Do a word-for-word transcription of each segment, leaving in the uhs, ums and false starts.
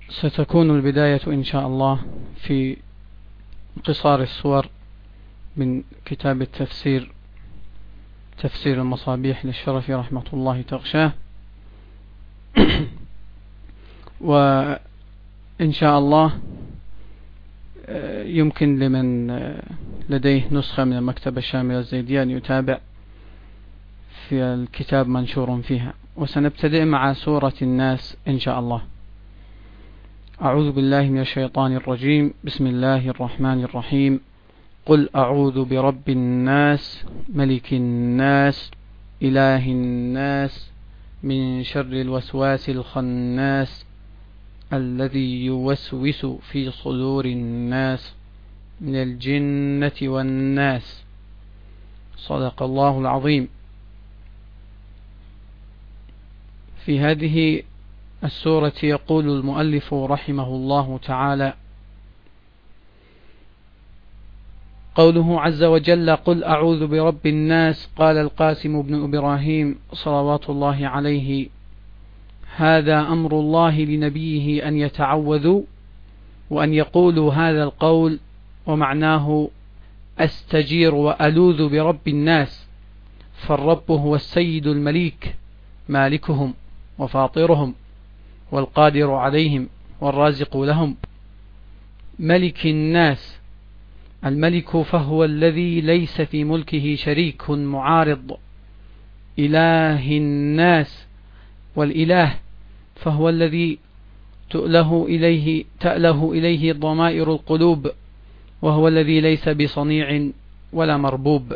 ستكون البداية إن شاء الله في قصار الصور من كتاب التفسير تفسير المصابيح للشرف رحمة الله تغشاه. وإن شاء الله يمكن لمن لديه نسخة من المكتبة الشاملة الزيدية أن يتابع في الكتاب منشور فيها. وسنبتدئ مع سورة الناس إن شاء الله. أعوذ بالله من الشيطان الرجيم. بسم الله الرحمن الرحيم. قل أعوذ برب الناس ملك الناس إله الناس من شر الوسواس الخناس الذي يوسوس في صدور الناس من الجنة والناس. صدق الله العظيم. في هذه السورة يقول المؤلف رحمه الله تعالى: قوله عز وجل: قل أعوذ برب الناس. قال القاسم بن إبراهيم صلوات الله عليه: هذا أمر الله لنبيه أن يتعوذوا وأن يقولوا هذا القول، ومعناه أستجير وألوذ برب الناس، فالرب هو السيد المليك مالكهم وفاطرهم والقادر عليهم والرازق لهم. ملك الناس، الملك فهو الذي ليس في ملكه شريك معارض. إله الناس، والإله فهو الذي تؤله إليه تأله إليه ضمائر القلوب، وهو الذي ليس بصنيع ولا مربوب.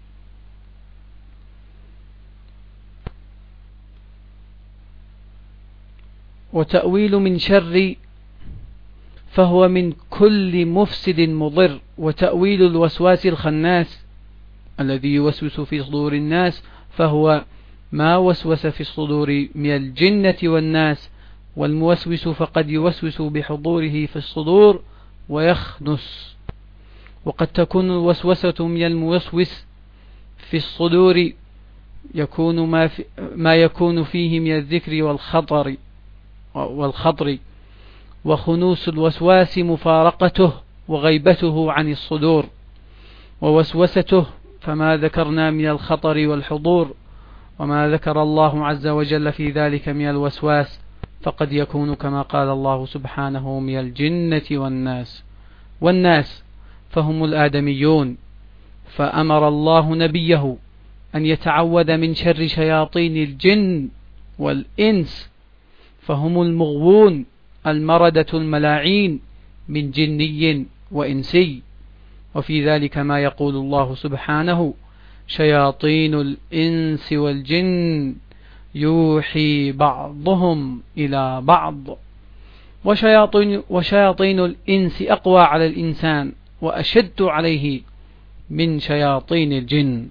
وتأويل من شر فهو من كل مفسد مضر. وتأويل الوسواس الخناس الذي يوسوس في صدور الناس فهو ما وسوس في الصدور من الجنة والناس. والموسوس فقد يوسوس بحضوره في الصدور ويخنس. وقد تكون الوسوسة من الموسوس في الصدور يكون ما, في ما يكون فيه من الذكر والخطر والخطر وخنوس الوسواس مفارقته وغيبته عن الصدور. ووسوسته فما ذكرنا من الخطر والحضور، وما ذكر الله عز وجل في ذلك من الوسواس فقد يكون كما قال الله سبحانه من الجنة والناس. والناس فهم الآدميون، فأمر الله نبيه أن يتعوذ من شر شياطين الجن والإنس، فهم المغوون المردة الملاعين من جني وإنسي. وفي ذلك ما يقول الله سبحانه: شياطين الإنس والجن يوحي بعضهم إلى بعض. وشياطين, وشياطين الإنس أقوى على الإنسان وأشد عليه من شياطين الجن.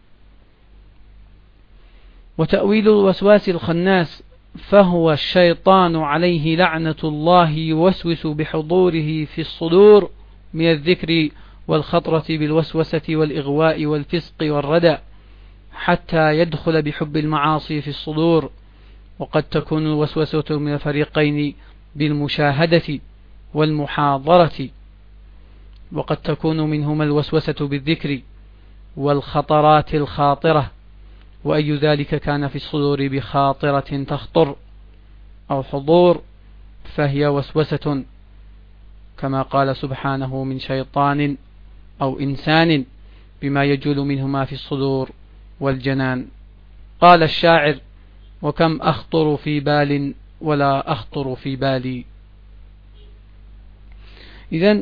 وتأويل الوسواس الخناس فهو الشيطان عليه لعنة الله يوسوس بحضوره في الصدور من الذكر والخطرة بالوسوسة والإغواء والفسق والردى حتى يدخل بحب المعاصي في الصدور. وقد تكون الوسوسة من الفريقين بالمشاهدة والمحاضرة، وقد تكون منهما الوسوسة بالذكر والخطرات الخاطرة، وأي ذلك كان في الصدور بخاطرة تخطر أو حضور فهي وسوسة، كما قال سبحانه: من شيطان أو إنسان، بما يجول منهما في الصدور والجنان. قال الشاعر: وكم أخطر في بال ولا أخطر في بالي. إذن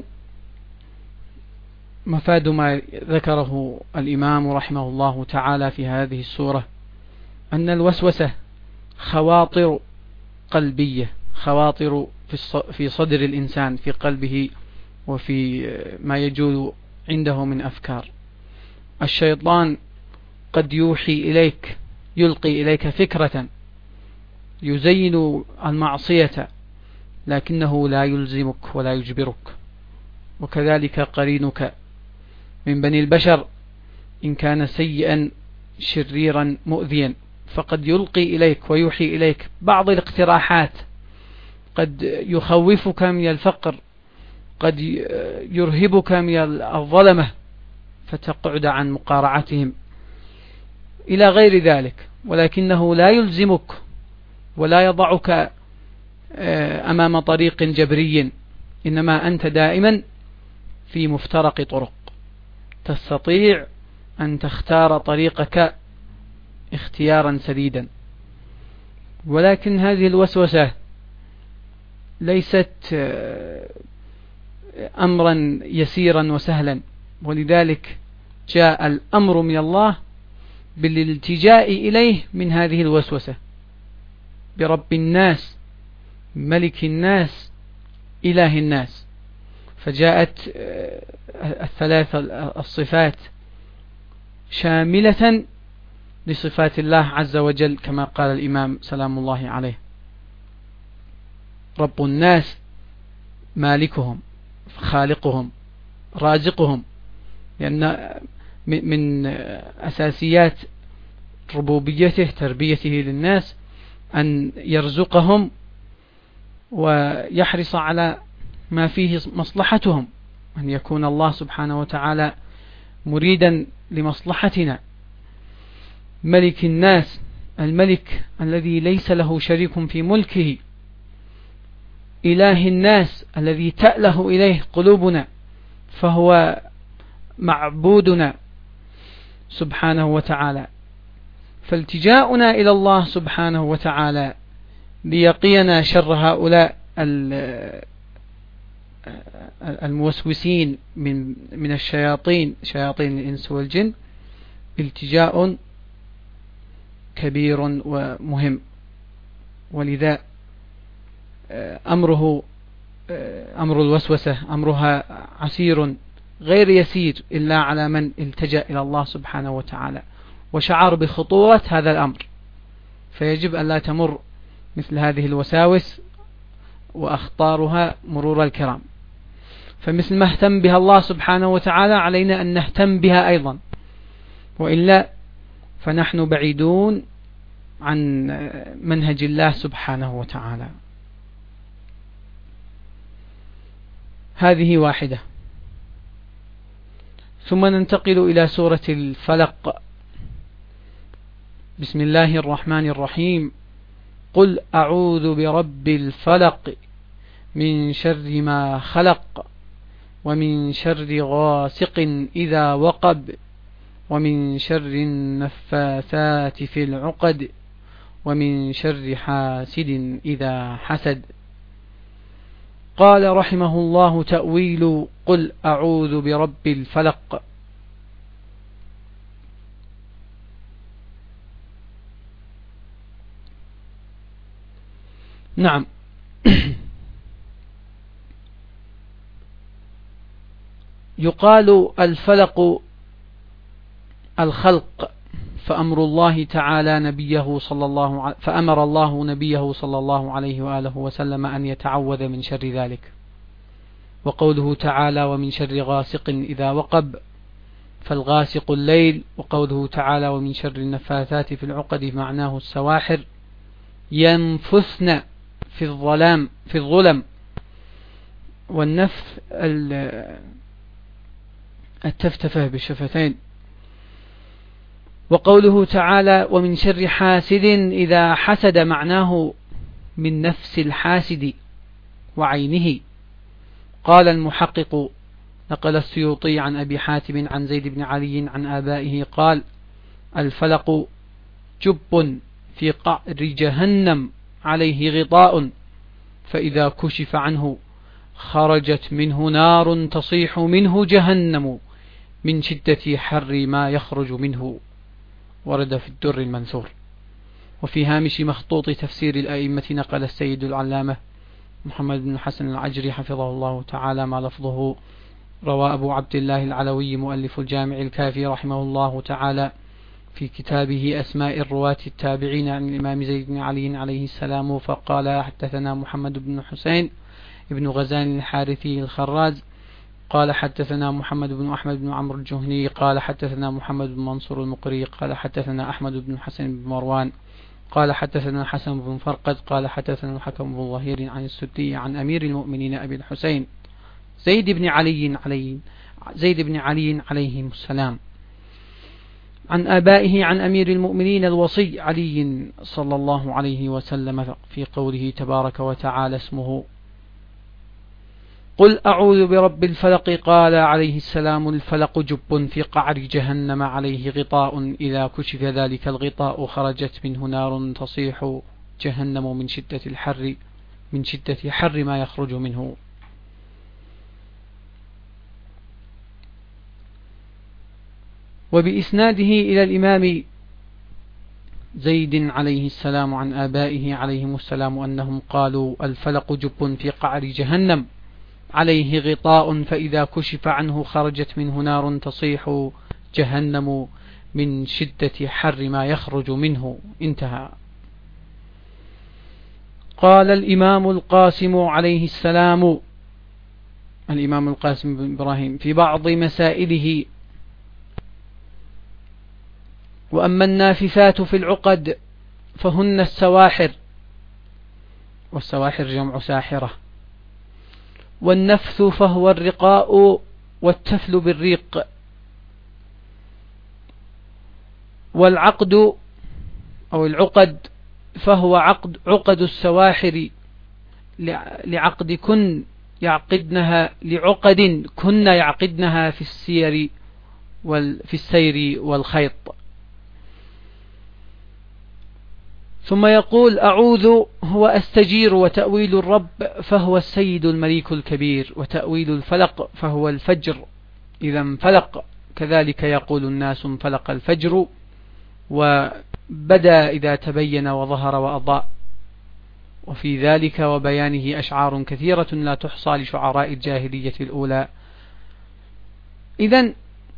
مفاد ما ذكره الإمام رحمه الله تعالى في هذه السورة أن الوسوسة خواطر قلبية، خواطر في صدر الإنسان، في قلبه وفي ما يجول عنده من أفكار. الشيطان قد يوحي إليك، يلقي إليك فكرة يزين المعصية، لكنه لا يلزمك ولا يجبرك. وكذلك قرينك من بني البشر إن كان سيئا شريرا مؤذيا فقد يلقي إليك ويوحي إليك بعض الاقتراحات قد يخوفك من الفقر، قد يرهبك من الظلمة فتقعد عن مقارعتهم إلى غير ذلك، ولكنه لا يلزمك ولا يضعك أمام طريق جبري، إنما أنت دائما في مفترق طرق، تستطيع أن تختار طريقك اختيارا سديدا. ولكن هذه الوسوسة ليست أمرا يسيرا وسهلا، ولذلك جاء الأمر من الله بالالتجاء إليه من هذه الوسوسة، برب الناس ملك الناس إله الناس. فجاءت الثلاث الصفات شاملة لصفات الله عز وجل كما قال الإمام سلام الله عليه: رب الناس مالكهم خالقهم رازقهم، لأن من أساسيات ربوبيته تربيته للناس أن يرزقهم ويحرص على ما فيه مصلحتهم، أن يكون الله سبحانه وتعالى مريدا لمصلحتنا. ملك الناس، الملك الذي ليس له شريك في ملكه، إله الناس الذي تأله إليه قلوبنا، فهو معبودنا سبحانه وتعالى. فالتجاؤنا إلى الله سبحانه وتعالى ليقينا شر هؤلاء الموسوسين من من الشياطين، شياطين الإنس والجن، التجاء كبير ومهم. ولذا أمره أمر الوسوسة أمرها عسير غير يسير إلا على من التجأ إلى الله سبحانه وتعالى وشعر بخطورة هذا الأمر، فيجب أن لا تمر مثل هذه الوساوس وأخطارها مرور الكرام. فمثل ما اهتم بها الله سبحانه وتعالى علينا أن نهتم بها أيضا، وإلا فنحن بعيدون عن منهج الله سبحانه وتعالى. هذه واحدة. ثم ننتقل إلى سورة الفلق. بسم الله الرحمن الرحيم: قل أعوذ برب الفلق من شر ما خلق، ومن شر غاسق إذا وقب، ومن شر النفاثات في العقد، ومن شر حاسد إذا حسد. قال رحمه الله: تأويل قل أعوذ برب الفلق. نعم، يقال الفلق الخلق، فأمر الله تعالى نبيه صلى الله عليه فأمر الله نبيه صلى الله عليه وآله وسلم أن يتعوذ من شر ذلك. وقوله تعالى: ومن شر غاسق إذا وقب، فالغاسق الليل. وقوله تعالى: ومن شر النفاثات في العقد، معناه السواحر ينفثن في الظلام في الظلم. والنفث التفتفه بالشفتين. وقوله تعالى: ومن شر حاسد إذا حسد، معناه من نفس الحاسد وعينه. قال المحقق نقل السيوطي عن أبي حاتم عن زيد بن علي عن آبائه قال: الفلق جب في قعر جهنم عليه غطاء، فإذا كشف عنه خرجت منه نار تصيح منه جهنم من شدة حر ما يخرج منه. ورد في الدر المنثور. وفي هامش مخطوط تفسير الأئمة نقل السيد العلامة محمد بن حسن العجري حفظه الله تعالى ما لفظه: روى أبو عبد الله العلوي مؤلف الجامع الكافي رحمه الله تعالى في كتابه أسماء الرواة التابعين عن الإمام زيد بن علي عليه السلام، فقال: حدثنا محمد بن حسين ابن غزان الحارثي الخراز قال حدثنا محمد بن أحمد بن عمرو الجهني قال حدثنا محمد بن منصور المقري قال حدثنا أحمد بن حسن بن مروان قال حدثنا حسن بن فرقد قال حدثنا الحكم بن ظهير عن السدي عن أمير المؤمنين أبي الحسين زيد بن علي علي زيد بن علي عليهم السلام عن آبائه عن أمير المؤمنين الوصي علي صلى الله عليه وسلم في قوله تبارك وتعالى اسمه قل أعوذ برب الفلق قال عليه السلام الفلق جب في قعر جهنم عليه غطاء إذا كشف ذلك الغطاء خرجت منه نار تصيح جهنم من شدة الحر من شدة حر ما يخرج منه. وبإسناده إلى الإمام زيد عليه السلام عن آبائه عليهم السلام أنهم قالوا الفلق جب في قعر جهنم عليه غطاء فإذا كشف عنه خرجت منه نار تصيح جهنم من شدة حر ما يخرج منه. انتهى. قال الإمام القاسم عليه السلام الإمام القاسم بن إبراهيم في بعض مسائله وأما النافثات في العقد فهن السواحر والسواحر جمع ساحرة والنفث فهو الرقاء والتفل بالريق والعقد أو العقد فهو عقد عقد السواحر لعقد كن يعقدنها لعقد كن يعقدنها في السير في السير والخيط. ثم يقول أعوذ هو أستجير وتأويل الرب فهو السيد المليك الكبير وتأويل الفلق فهو الفجر إذا انفلق كذلك يقول الناس انفلق الفجر وبدا إذا تبين وظهر وأضاء. وفي ذلك وبيانه أشعار كثيرة لا تحصى لشعراء الجاهلية الأولى. إذن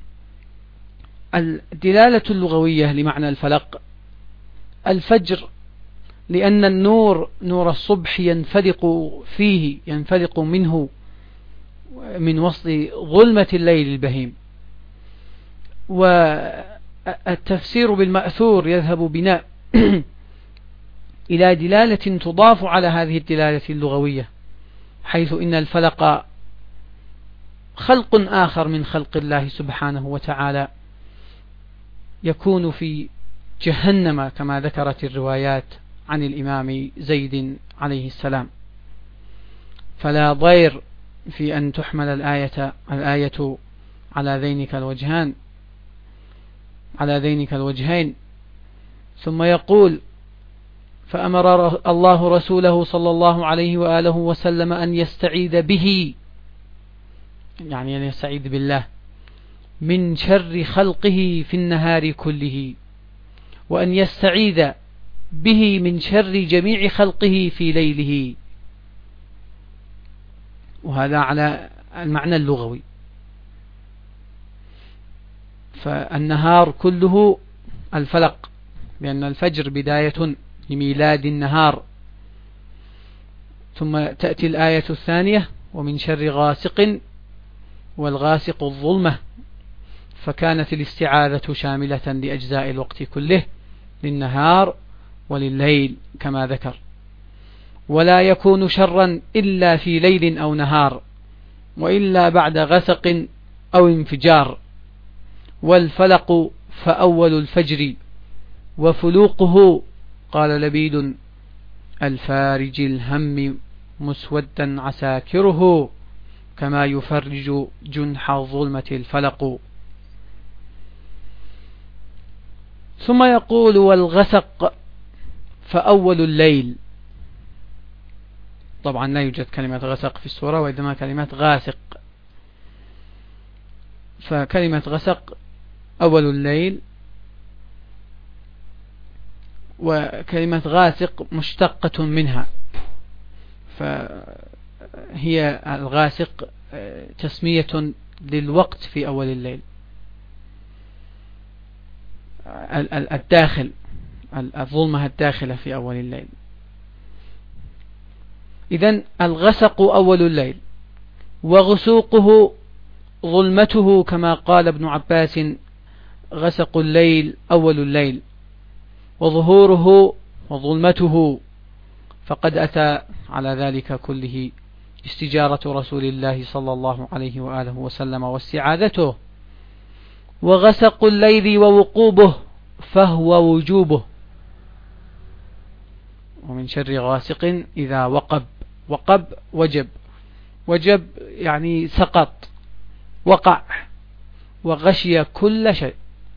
الدلالة اللغوية لمعنى الفلق الفجر لأن النور نور الصبح ينفلق فيه ينفلق منه من وسط ظلمة الليل البهيم. والتفسير بالمأثور يذهب بنا إلى دلالة تضاف على هذه الدلالة اللغوية حيث إن الفلق خلق آخر من خلق الله سبحانه وتعالى يكون في جهنم كما ذكرت الروايات عن الإمام زيد عليه السلام. فلا ضير في أن تحمل الآية الآية على ذينك الوجهان على ذينك الوجهين. ثم يقول فأمر الله رسوله صلى الله عليه وآله وسلم أن يستعيذ به يعني أن يستعيذ بالله من شر خلقه في النهار كله وأن يستعيذ به من شر جميع خلقه في ليله. وهذا على المعنى اللغوي. فالنهار كله الفلق لأن الفجر بداية لميلاد النهار. ثم تأتي الآية الثانية ومن شر غاسق والغاسق الظلمة فكانت الاستعاذة شاملة لأجزاء الوقت كله للنهار ولليل كما ذكر. ولا يكون شرا إلا في ليل أو نهار وإلا بعد غسق أو انفجار. والفلق فأول الفجر وفلوقه قال لبيد الفارج الهم مسودا عساكره كما يفرج جنح الظلمة الفلق. ثم يقول والغسق فأول الليل. طبعا لا يوجد كلمة غسق في السورة وإنما كلمة غاسق. فكلمة غسق أول الليل وكلمة غاسق مشتقة منها فهي الغاسق تسمية للوقت في أول الليل الداخل الظلمة الداخلة في أول الليل. إذن الغسق أول الليل وغسوقه ظلمته كما قال ابن عباس غسق الليل أول الليل وظهوره وظلمته، فقد أتى على ذلك كله استجارة رسول الله صلى الله عليه وآله وسلم واستعاذته. وغسق الليل ووقوبه فهو وجوبه، ومن شر غاسق إذا وقب. وقب وجب، وجب يعني سقط، وقع، وغشي كل شيء.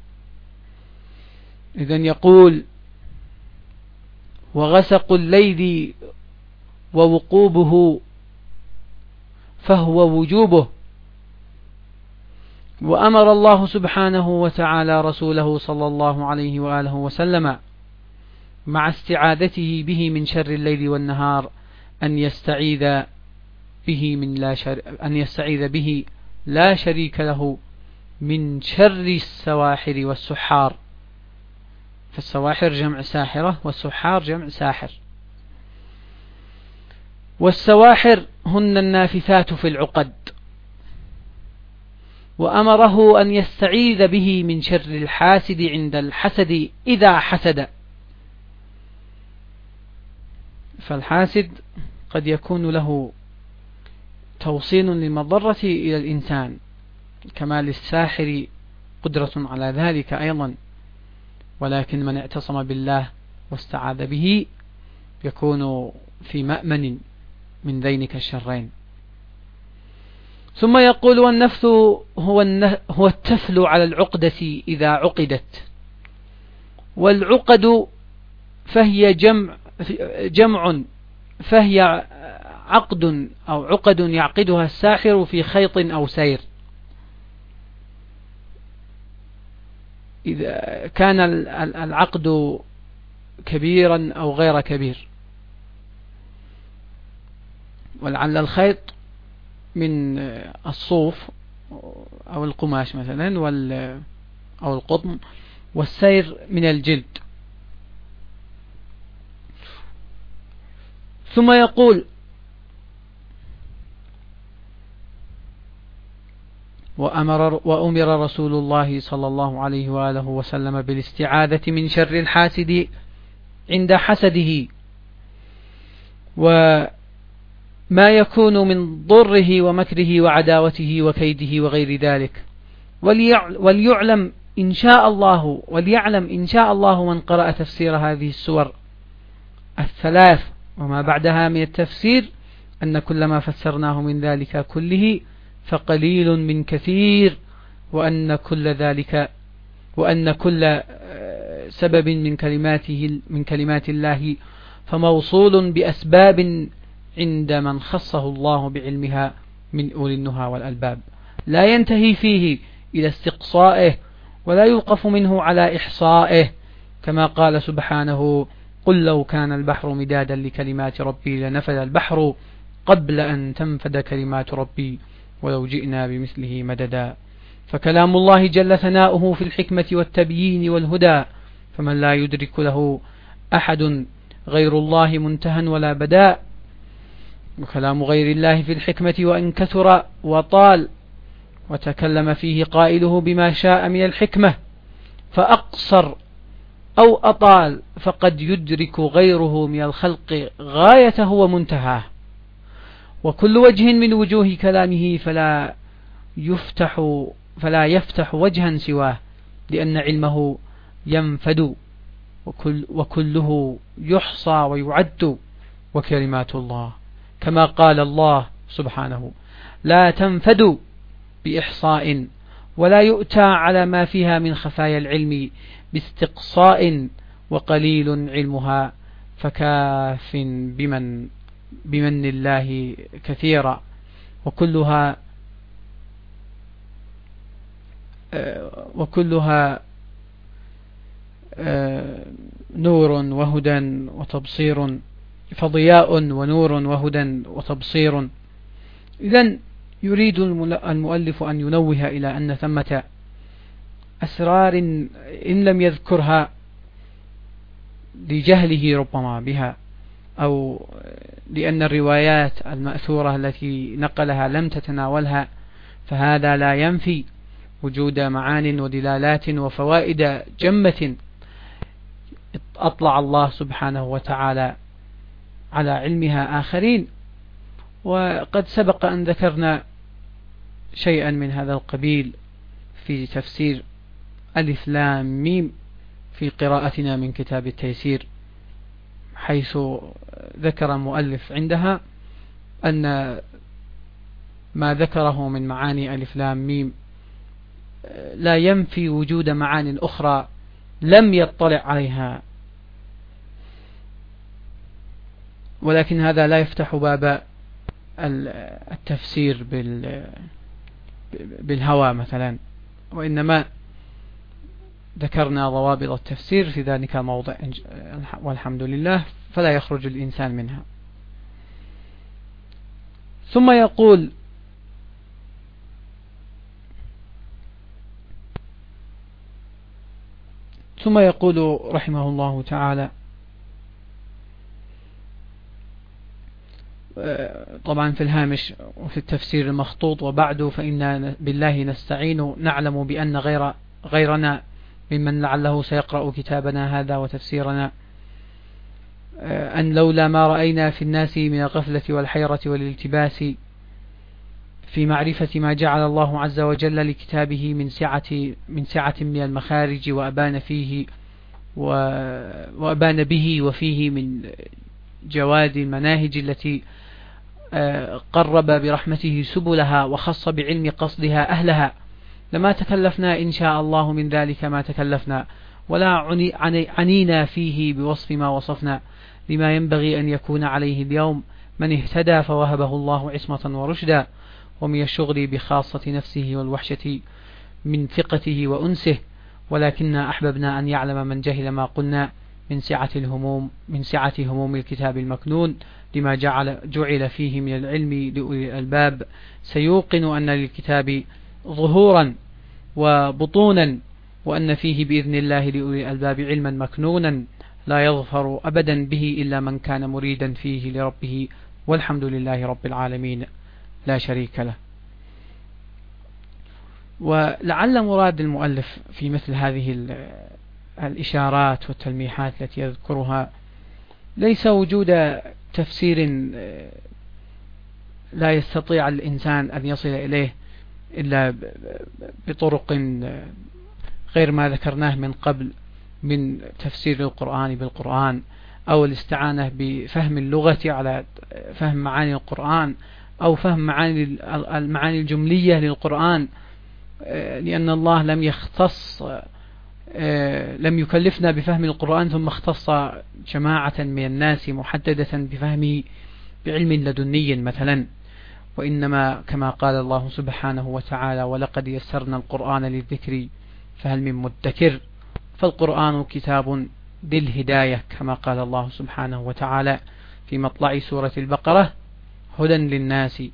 إذن يقول وغسق الليل ووقوبه فهو وجوبه. وأمر الله سبحانه وتعالى رسوله صلى الله عليه وآله وسلم مع استعاذته به من شر الليل والنهار أن يستعيذ به من لا شر أن يستعيذ به لا شريك له من شر السواحر والسحار. فالسواحر جمع ساحرة، والسحار جمع ساحر. والسواحر هن النافثات في العقد. وأمره أن يستعيذ به من شر الحاسد عند الحسد إذا حسد. فالحاسد قد يكون له توصيل للمضرة إلى الإنسان، كما للساحر قدرة على ذلك أيضا، ولكن من اعتصم بالله واستعاذ به يكون في مأمن من ذينك الشرين. ثم يقول والنفث هو, هو التفل على العقدة إذا عقدت. والعقد فهي جمع, جمع فهي عقد أو عقد يعقدها الساحر في خيط أو سير، إذا كان العقد كبيرا أو غير كبير. ولعل الخيط من الصوف أو القماش مثلا أو القطن، والسير من الجلد. ثم يقول وأمر, وأمر رسول الله صلى الله عليه وآله وسلم بالاستعاذة من شر الحاسد عند حسده، وما يكون من ضره ومكره وعداوته وكيده وغير ذلك. وليعلم إن شاء الله وليعلم إن شاء الله من قرأ تفسير هذه السور الثلاث وما بعدها من التفسير أن كل ما فسرناه من ذلك كله فقليل من كثير، وأن كل ذلك وأن كل سبب من كلماته من كلمات الله فموصول بأسباب عند من خصه الله بعلمها من أولي النهى والألباب، لا ينتهي فيه إلى استقصائه ولا يوقف منه على إحصائه، كما قال سبحانه قل لو كان البحر مدادا لكلمات ربي لنفد البحر قبل أن تنفد كلمات ربي ولو جئنا بمثله مددا. فكلام الله جل ثناؤه في الحكمة والتبيين والهدى، فمن لا يدرك له أحد غير الله منتهى ولا بداء. وكلام غير الله في الحكمة وإن كثر وطال وتكلم فيه قائله بما شاء من الحكمة فأقصر أو أطال فقد يدرك غيره من الخلق غايته ومنتهاه. وكل وجه من وجوه كلامه فلا يفتح فلا يفتح وجها سواه، لأن علمه ينفد وكل وكله يحصى ويعد. وكلمات الله كما قال الله سبحانه لا تنفد بإحصاء ولا يؤتى على ما فيها من خفايا العلم باستقصاء، وقليل علمها فكاف بمن بمن الله كثيرا. وكلها وكلها نور وهدى وتبصير، فضياء ونور وهدى وتبصير. إذن يريد المؤلف أن ينوه إلى أن ثمة أسرار إن لم يذكرها لجهله ربما بها، أو لأن الروايات المأثورة التي نقلها لم تتناولها، فهذا لا ينفي وجود معان ودلالات وفوائد جمة أطلع الله سبحانه وتعالى على علمها آخرين. وقد سبق أن ذكرنا شيئا من هذا القبيل في تفسير ألف لام ميم في قراءتنا من كتاب التيسير، حيث ذكر المؤلف عندها أن ما ذكره من معاني ألف لام ميم لا ينفي وجود معاني أخرى لم يطلع عليها، ولكن هذا لا يفتح باب التفسير بالهوى مثلا، وإنما ذكرنا ضوابط التفسير في ذلك الموضع والحمد لله، فلا يخرج الإنسان منها. ثم يقول ثم يقول رحمه الله تعالى، طبعا في الهامش وفي التفسير المخطوط: وبعد فإنا بالله نستعين نعلم بأن غير غيرنا ممن لعله سيقرأ كتابنا هذا وتفسيرنا أن لولا ما رأينا في الناس من الغفلة والحيرة والالتباس في معرفة ما جعل الله عز وجل لكتابه من سعة من سعة من المخارج وأبان فيه وأبان به وفيه من جواد المناهج التي قرب برحمته سبلها وخص بعلم قصدها أهلها، لما تكلفنا إن شاء الله من ذلك ما تكلفنا، ولا عنينا فيه بوصف ما وصفنا، لما ينبغي أن يكون عليه اليوم من اهتدى فوهبه الله عصمة ورشدا، ومن الشغل بخاصة نفسه والوحشة من ثقته وأنسه، ولكننا أحببنا أن يعلم من جهل ما قلنا من سعة الهموم من سعة هموم الكتاب المكنون، لما جعل جعل فيه من العلم لأولي الألباب، سيوقن أن للكتاب ظهورا وبطونا، وأن فيه بإذن الله لأولي الألباب علما مكنونا لا يظفر أبدا به إلا من كان مريدا فيه لربه، والحمد لله رب العالمين لا شريك له. ولعل مراد المؤلف في مثل هذه الإشارات والتلميحات التي يذكرها ليس وجود تفسير لا يستطيع الإنسان أن يصل إليه إلا بطرق غير ما ذكرناه من قبل من تفسير القرآن بالقرآن، أو الاستعانة بفهم اللغة على فهم معاني القرآن، أو فهم معاني المعاني الجملية للقرآن، لأن الله لم يختص لم يكلفنا بفهم القرآن ثم اختص جماعة من الناس محددة بفهمه بعلم لدني مثلا، وإنما كما قال الله سبحانه وتعالى: ولقد يسرنا القرآن للذكر فهل من مدكر، فالقرآن كتاب بالهداية كما قال الله سبحانه وتعالى في مطلع سورة البقرة: هدى للناس.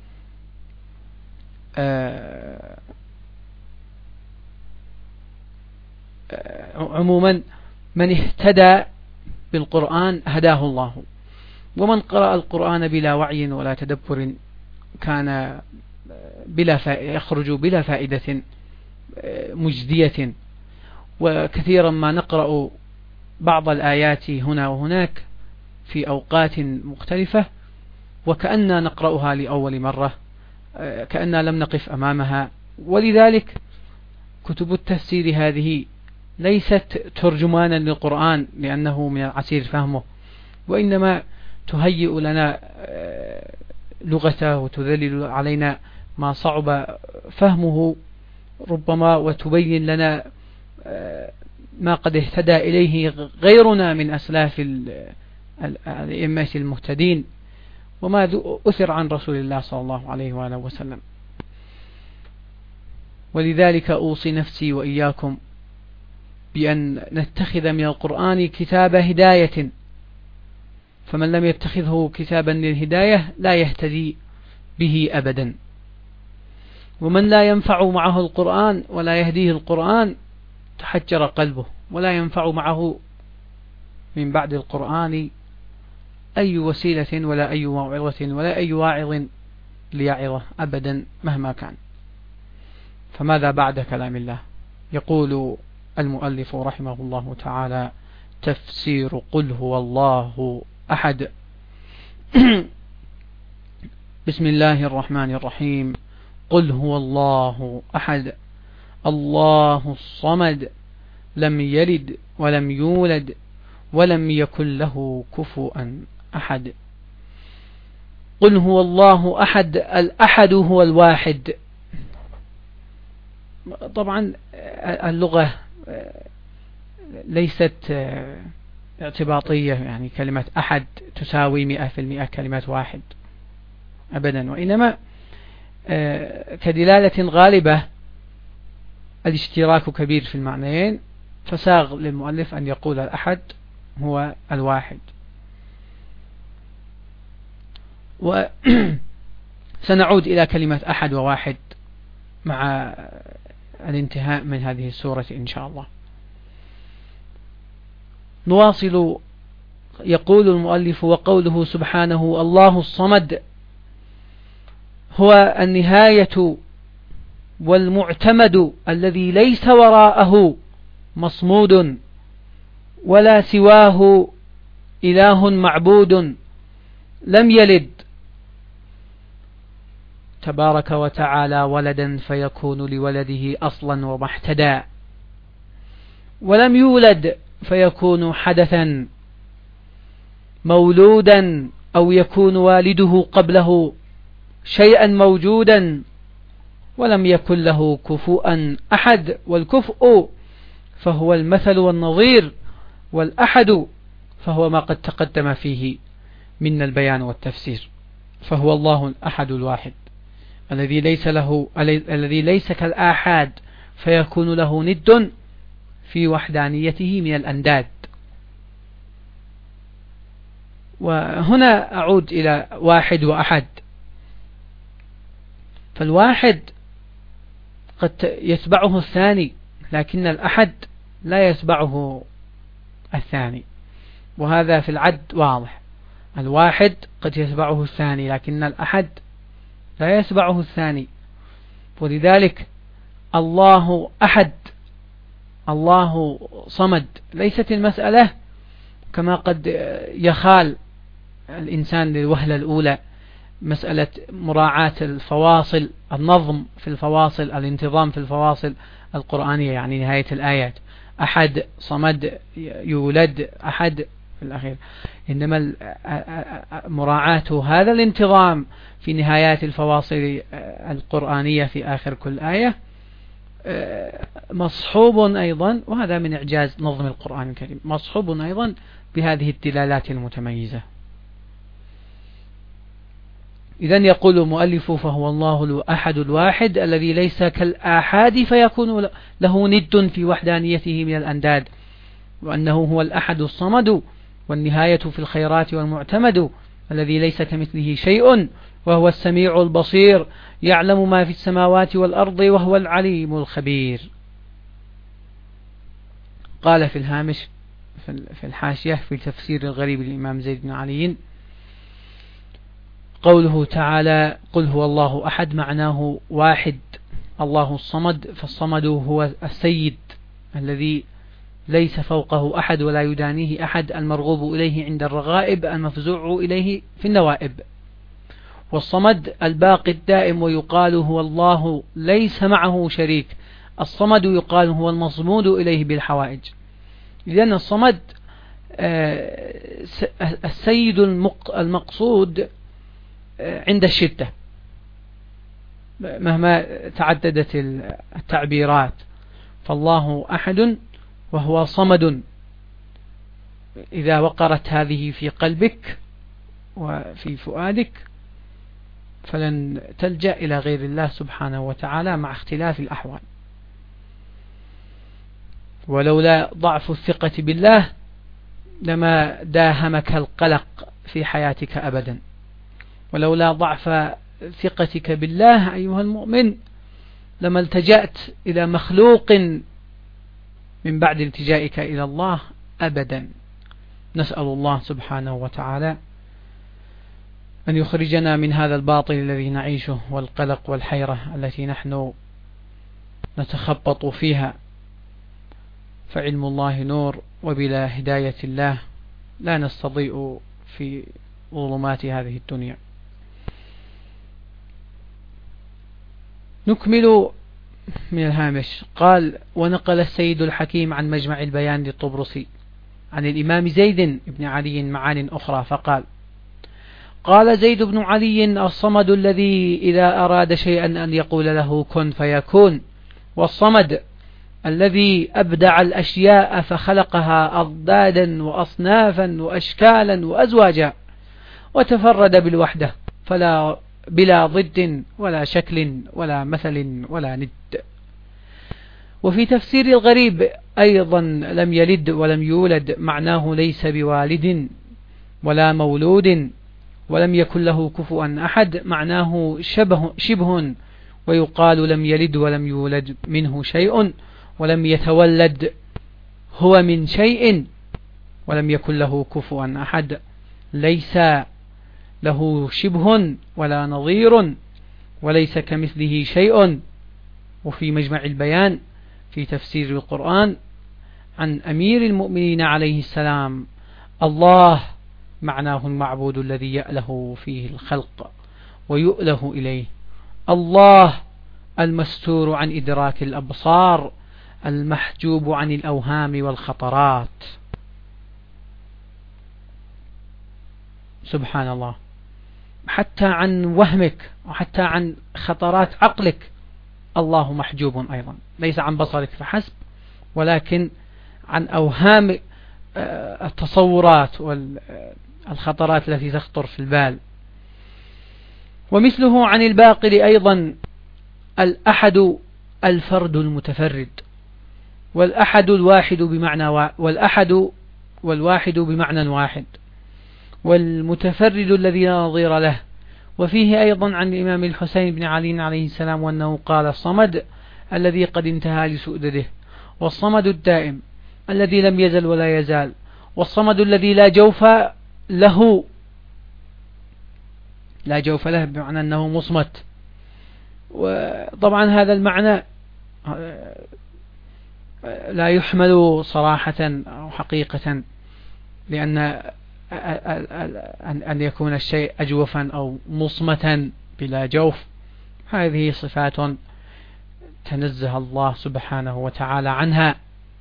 آه عموما من اهتدى بالقرآن هداه الله، ومن قرأ القرآن بلا وعي ولا تدبر كان بلا فائدة يخرج بلا فائدة مجدية. وكثيرا ما نقرأ بعض الآيات هنا وهناك في أوقات مختلفة وكأننا نقرأها لأول مرة، كأننا لم نقف أمامها. ولذلك كتب التفسير هذه ليست ترجمانا للقرآن لأنه من العسير فهمه، وإنما تهيئ لنا لغته وتذلل علينا ما صعب فهمه ربما، وتبين لنا ما قد اهتدى إليه غيرنا من أسلاف الأئمة المهتدين وما أثر عن رسول الله صلى الله عليه وآله وسلم. ولذلك أوصي نفسي وإياكم بأن نتخذ من القرآن كتاب هداية، فمن لم يتخذه كتابا للهداية لا يهتدي به أبدا، ومن لا ينفع معه القرآن ولا يهديه القرآن تحجر قلبه، ولا ينفع معه من بعد القرآن أي وسيلة ولا أي موعظة ولا أي واعظ ليعظه أبدا مهما كان. فماذا بعد كلام الله؟ يقول المؤلف رحمه الله تعالى: تفسير قل هو الله أحد. بسم الله الرحمن الرحيم. قل هو الله أحد الله الصمد لم يلد ولم يولد ولم يكن له كفوا أحد. قل هو الله أحد، الأحد هو الواحد. طبعا اللغة ليست اعتباطية، يعني كلمة أحد تساوي مئة في المئة كلمة واحد أبدا، وإنما كدلالة غالبة الاشتراك كبير في المعنيين، فساغ للمؤلف أن يقول الأحد هو الواحد. وسنعود إلى كلمة أحد وواحد مع الانتهاء من هذه السورة إن شاء الله. نواصل. يقول المؤلف: وقوله سبحانه الله الصمد هو النهاية والمعتمد الذي ليس وراءه مصمود ولا سواه إله معبود، لم يلد تبارك وتعالى ولدا فيكون لولده أصلا ومحتدا، ولم يولد فيكون حدثا مولودا أو يكون والده قبله شيئا موجودا، ولم يكن له كفوا أحد. والكفء فهو المثل والنظير، والأحد فهو ما قد تقدم فيه من البيان والتفسير. فهو الله الأحد الواحد الذي ليس له الذي ليس كالآحاد فيكون له ند في وحدانيته من الأنداد. وهنا أعود إلى واحد وأحد. فالواحد قد يتبعه الثاني، لكن الأحد لا يتبعه الثاني، وهذا في العد واضح. الواحد قد يتبعه الثاني، لكن الأحد لا يتبعه الثاني. ولذلك الله أحد الله صمد. ليست المسألة كما قد يخال الإنسان للوهلة الأولى، مسألة مراعاة الفواصل، النظم في الفواصل، الانتظام في الفواصل القرآنية، يعني نهاية الآيات أحد صمد يولد أحد في الأخير. إنما مراعاة هذا الانتظام في نهايات الفواصل القرآنية في آخر كل آية مصحوب أيضا، وهذا من إعجاز نظم القرآن الكريم، مصحوب أيضا بهذه الدلالات المتميزة. إذن يقول المؤلف: فهو الله الأحد الواحد الذي ليس كالآحاد فيكون له ند في وحدانيته من الأنداد، وأنه هو الأحد الصمد والنهاية في الخيرات والمعتمد الذي ليس كمثله شيء، وهو السميع البصير يعلم ما في السماوات والأرض وهو العليم الخبير. قال في الهامش في الحاشية في تفسير الغريب للإمام زيد بن علي: قوله تعالى قل هو الله أحد معناه واحد الله الصمد، فالصمد هو السيد الذي ليس فوقه أحد ولا يدانيه أحد، المرغوب إليه عند الرغائب، المفزوع إليه في النوائب. والصمد الباقي الدائم، ويقال هو الله ليس معه شريك. الصمد يقال هو المصمود إليه بالحوائج. لأن الصمد السيد المقصود عند الشدة مهما تعددت التعبيرات، فالله أحد وهو صمد. إذا وقرت هذه في قلبك وفي فؤادك فلن تلجأ إلى غير الله سبحانه وتعالى مع اختلاف الأحوال. ولولا ضعف الثقة بالله لما داهمك القلق في حياتك أبدا. ولولا ضعف ثقتك بالله أيها المؤمن لما التجأت إلى مخلوق من بعد التجائك إلى الله أبدا. نسأل الله سبحانه وتعالى أن يخرجنا من هذا الباطل الذي نعيشه والقلق والحيرة التي نحن نتخبط فيها، فعلم الله نور، وبلا هداية الله لا نستضيء في ظلمات هذه الدنيا. نكمل من الهامش. قال: ونقل السيد الحكيم عن مجمع البيان للطبرسي عن الإمام زيد بن علي معان أخرى فقال: قال زيد بن علي: الصمد الذي إذا أراد شيئا أن يقول له كن فيكون، والصمد الذي أبدع الأشياء فخلقها أضدادا وأصنافا وأشكالا وأزواجا، وتفرد بالوحدة فلا بلا ضد ولا شكل ولا مثل ولا ند. وفي تفسير الغريب أيضا: لم يلد ولم يولد، معناه ليس بوالد ولا مولود، ولم يكن له كفوا أحد، معناه شبه, شبه ويقال لم يلد ولم يولد منه شيء، ولم يتولد هو من شيء، ولم يكن له كفوا أحد، ليس له شبه ولا نظير، وليس كمثله شيء. وفي مجمع البيان في تفسير القرآن عن أمير المؤمنين عليه السلام: الله معناه المعبود الذي يأله فيه الخلق ويؤله إليه، الله المستور عن إدراك الأبصار، المحجوب عن الأوهام والخطرات. سبحان الله، حتى عن وهمك وحتى عن خطرات عقلك الله محجوب أيضا، ليس عن بصرك فحسب، ولكن عن أوهام التصورات والخطرات التي تخطر في البال. ومثله عن الباقر أيضا: الأحد الفرد المتفرد، والأحد الواحد بمعنى وا... والأحد والواحد بمعنى واحد، والمتفرد الذي لا نظير له. وفيه أيضا عن الإمام الحسين بن علي عليه السلام وأنه قال: الصمد الذي قد انتهى لسؤدده، والصمد الدائم الذي لم يزل ولا يزال، والصمد الذي لا جوف له، لا جوف له بمعنى أنه مصمت. وطبعا هذا المعنى لا يحمل صراحة أو حقيقة، لأن أن يكون الشيء أجوفا أو مصمتا بلا جوف هذه صفات تنزه الله سبحانه وتعالى عنها.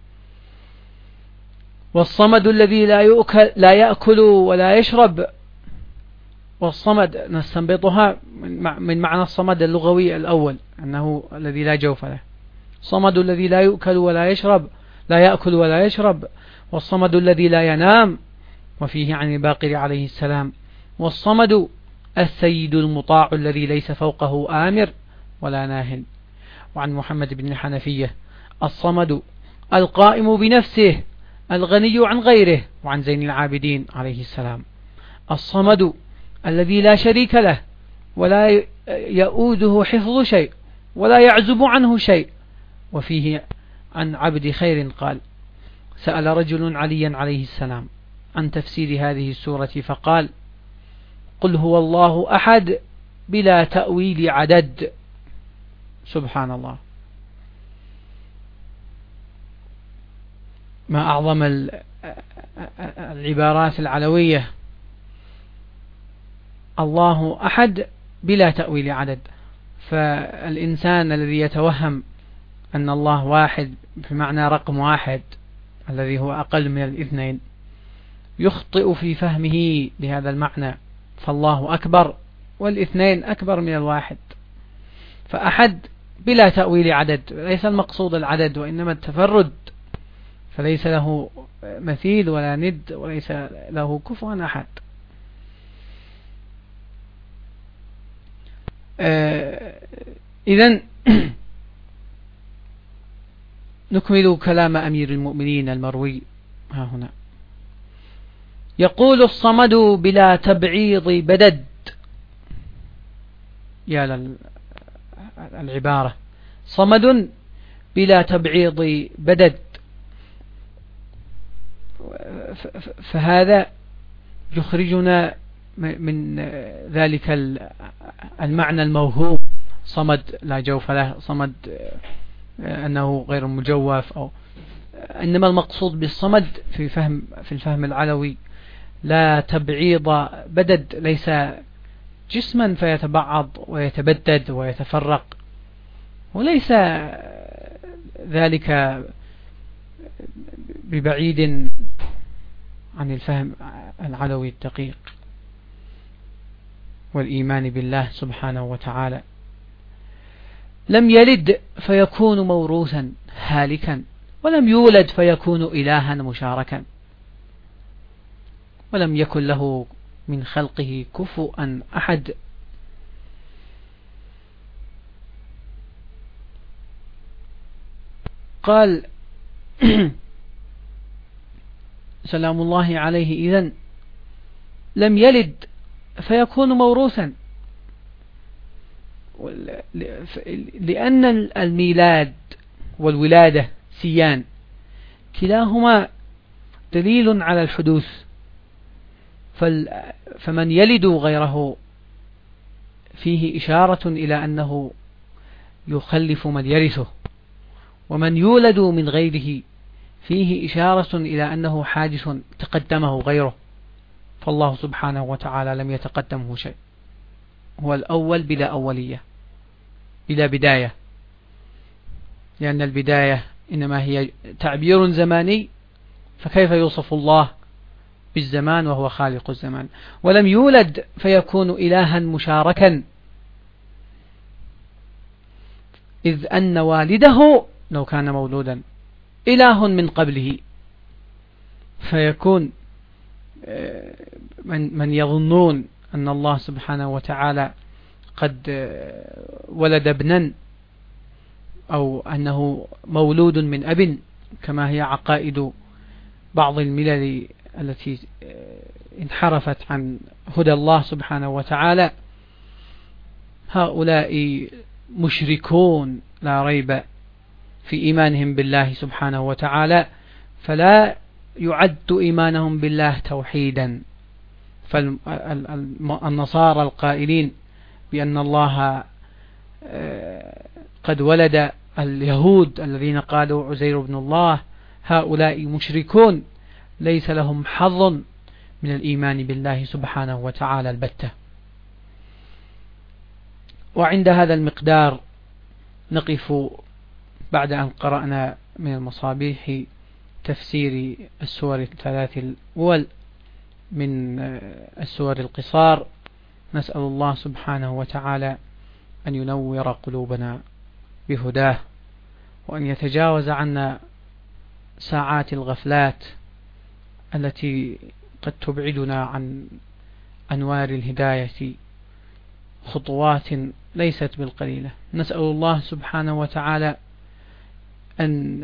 والصمد الذي لا يأكل, لا يأكل ولا يشرب، والصمد نستنبطها من معنى الصمد اللغوي الأول أنه الذي لا جوف له، الصمد الذي لا يأكل ولا يشرب، لا يأكل ولا يشرب، والصمد الذي لا ينام. وفيه عن الباقر عليه السلام: والصمد السيد المطاع الذي ليس فوقه آمر ولا ناهل. وعن محمد بن الحنفية: الصمد القائم بنفسه الغني عن غيره. وعن زين العابدين عليه السلام: الصمد الذي لا شريك له ولا يؤوده حفظ شيء ولا يعزب عنه شيء. وفيه عن عبد خير قال: سأل رجل عليا عليه السلام عن تفسير هذه السورة فقال: قل هو الله أحد بلا تأويل عدد. سبحان الله، ما أعظم العبارات العلوية. الله أحد بلا تأويل عدد. فالإنسان الذي يتوهم أن الله واحد بمعنى رقم واحد الذي هو أقل من الاثنين يخطئ في فهمه لهذا المعنى، فالله أكبر والاثنين أكبر من الواحد. فأحد بلا تأويل عدد، ليس المقصود العدد وإنما التفرد، فليس له مثيل ولا ند وليس له كفوا أحد. إذن نكمل كلام أمير المؤمنين المروي ها هنا. يقول: الصمد بلا تبعيض بدد. يا للعبارة، صمد بلا تبعيض بدد. فهذا يخرجنا من ذلك المعنى الموهوم، صمد لا جوف له، صمد أنه غير مجوف، أو إنما المقصود بالصمد في فهم في الفهم العلوي لا تبعيض بدد، ليس جسما فيتبعض ويتبدد ويتفرق، وليس ذلك ببعيد عن الفهم العلوي الدقيق والإيمان بالله سبحانه وتعالى. لم يلد فيكون موروثا هالكا، ولم يولد فيكون إلها مشاركا، ولم يكن له من خلقه كفؤا أحد. قال سلام الله عليه إذن لم يلد فيكون موروثا، لأن الميلاد والولادة سيان، كلاهما دليل على الحدوث، فمن يلد غيره فيه إشارة إلى أنه يخلف من يرثه، ومن يولد من غيره فيه إشارة إلى أنه حادث تقدمه غيره، فالله سبحانه وتعالى لم يتقدمه شيء، هو الأول بلا أولية بلا بداية، لأن البداية إنما هي تعبير زماني، فكيف يوصف الله بالزمان وهو خالق الزمان؟ ولم يولد فيكون إلها مشاركا، إذ أن والده لو كان مولودا إله من قبله، فيكون من, من يظنون أن الله سبحانه وتعالى قد ولد ابنا أو أنه مولود من أب، كما هي عقائد بعض الملل التي انحرفت عن هدى الله سبحانه وتعالى، هؤلاء مشركون لا ريب في إيمانهم بالله سبحانه وتعالى، فلا يعد إيمانهم بالله توحيدا. فالنصارى القائلين بأن الله قد ولد اليهود الذين قالوا عزير بن الله، هؤلاء مشركون ليس لهم حظ من الإيمان بالله سبحانه وتعالى البتة. وعند هذا المقدار نقف بعد أن قرأنا من المصابيح تفسير السور الثلاث الأول من السور القصار. نسأل الله سبحانه وتعالى أن ينور قلوبنا بهداه، وأن يتجاوز عنا ساعات الغفلات التي قد تبعدنا عن أنوار الهداية خطوات ليست بالقليلة. نسأل الله سبحانه وتعالى أن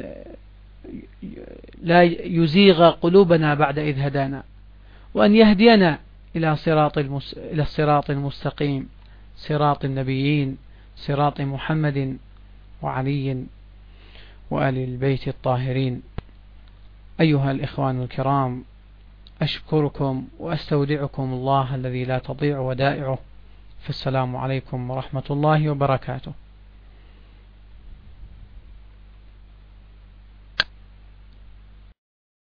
لا يزيغ قلوبنا بعد إذ هدانا، وأن يهدينا إلى صراط المس... إلى الصراط المستقيم، صراط النبيين، صراط محمد وعلي وآل البيت الطاهرين. أيها الإخوان الكرام، أشكركم وأستودعكم الله الذي لا تضيع ودائعه، فالسلام عليكم ورحمة الله وبركاته.